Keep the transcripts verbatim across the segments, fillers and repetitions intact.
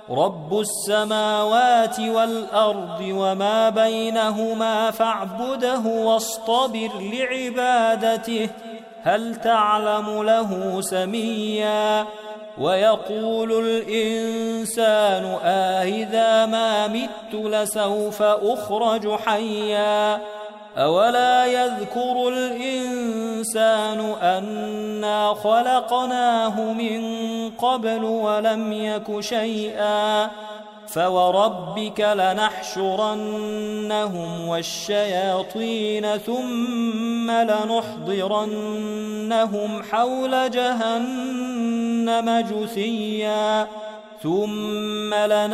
رب السماوات والأرض وما بينهما فاعبده واصطبر لعبادته هل تعلم له سميا ويقول الإنسان آئذا ما مت لسوف أخرج حيا أولا يذكر الإنسان أنا خلقناه من قبل ولم يك شيئا فوربك لنحشرنهم والشياطين ثم لنحضرنهم حول جهنم جثيا ثم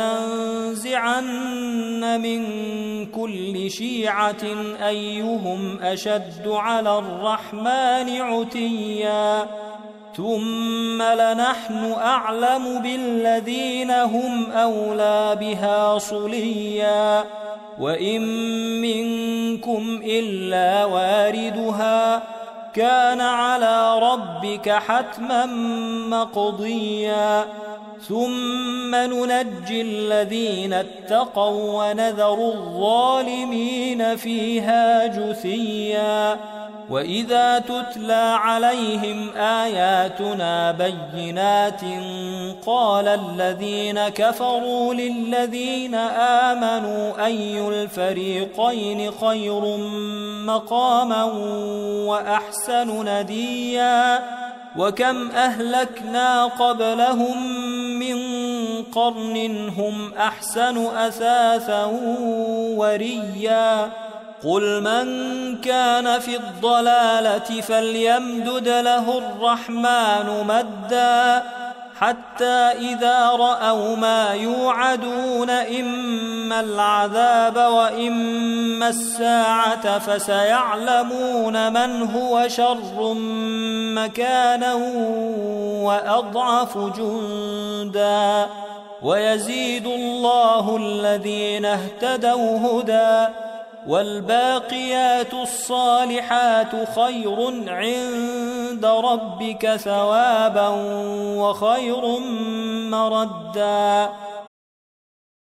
لننزعن من كل شيعة أيهم أشد على الرحمن عتيا ثم لنحن أعلم بالذين هم أولى بها صليا وإن منكم إلا واردها كان على ربك حتما مقضيا ثم ننجي الذين اتقوا ونذر الظالمين فيها جثيا وإذا تتلى عليهم آياتنا بينات قال الذين كفروا للذين آمنوا أي الفريقين خير مقاما وأحسن نديا وكم أهلكنا قبلهم من قرن هم أحسن أثاثا وريا قل من كان في الضلالة فليمدد له الرحمن مدا حتى إذا رأوا ما يوعدون إما العذاب وإما الساعة فسيعلمون من هو شر مكانا وأضعف جندا ويزيد الله الذين اهتدوا هدى والباقيات الصالحات خير عند ربك ثوابا وخير مردا